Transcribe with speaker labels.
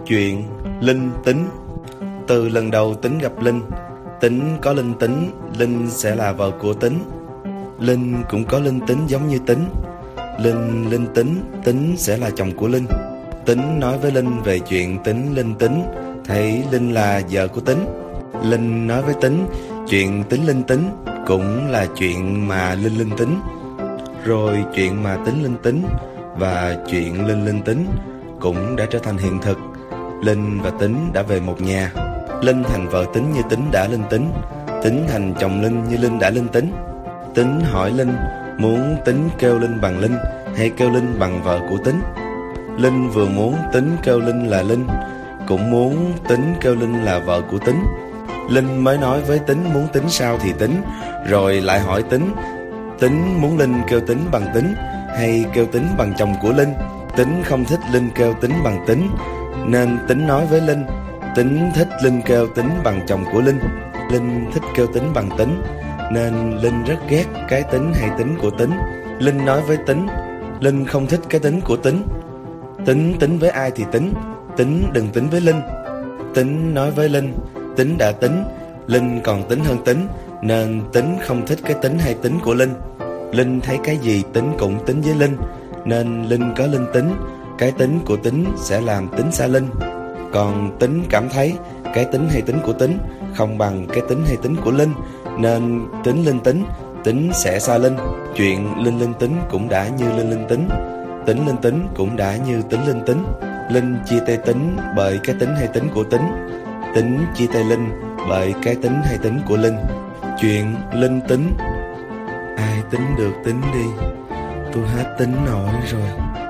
Speaker 1: Chuyện linh tính. Từ lần đầu Tính gặp Linh, Tính có linh tính Linh sẽ là vợ của Tính. Linh cũng có linh tính giống như Tính. Linh linh tính Tính sẽ là chồng của Linh. Tính nói với Linh về chuyện Tính linh tính, thấy Linh là vợ của Tính. Linh nói với Tính chuyện Tính linh tính cũng là chuyện mà Linh linh tính. Rồi chuyện mà Tính linh tính và chuyện Linh linh tính cũng đã trở thành hiện thực. Linh và Tính đã về một nhà. Linh thành vợ Tính như Tính đã linh tính. Tính thành chồng Linh như Linh đã linh tính. Tính hỏi Linh muốn Tính kêu Linh bằng Linh hay kêu Linh bằng vợ của Tính. Linh vừa muốn Tính kêu Linh là Linh, cũng muốn Tính kêu Linh là vợ của Tính. Linh mới nói với Tính muốn Tính sao thì Tính, rồi lại hỏi Tính muốn Linh kêu Tính bằng Tính hay kêu Tính bằng chồng của Linh. Tính không thích Linh kêu Tính bằng Tính, nên Tính nói với Linh Tính thích Linh kêu Tính bằng chồng của Linh. Linh thích kêu Tính bằng Tính, nên Linh rất ghét cái tính hay tính của Tính. Linh nói với Tính Linh không thích cái tính của Tính. Tính tính với ai thì tính, Tính đừng tính với Linh. Tính nói với Linh Tính đã tính, Linh còn tính hơn Tính, nên Tính không thích cái tính hay tính của Linh. Linh thấy cái gì Tính cũng tính với Linh, nên Linh có linh tính. Cái tính của Tính sẽ làm Tính xa Linh. Còn Tính cảm thấy cái tính hay tính của Tính không bằng cái tính hay tính của Linh, nên Tính linh tính Tính sẽ xa Linh. Chuyện Linh linh tính cũng đã như Linh linh tính, Tính linh tính cũng đã như Tính linh tính. Linh chia tay Tính bởi cái tính hay tính của Tính, Tính chia tay Linh bởi cái tính hay tính của Linh. Chuyện linh tính. Ai tính được tính đi, tôi hết tính nổi rồi.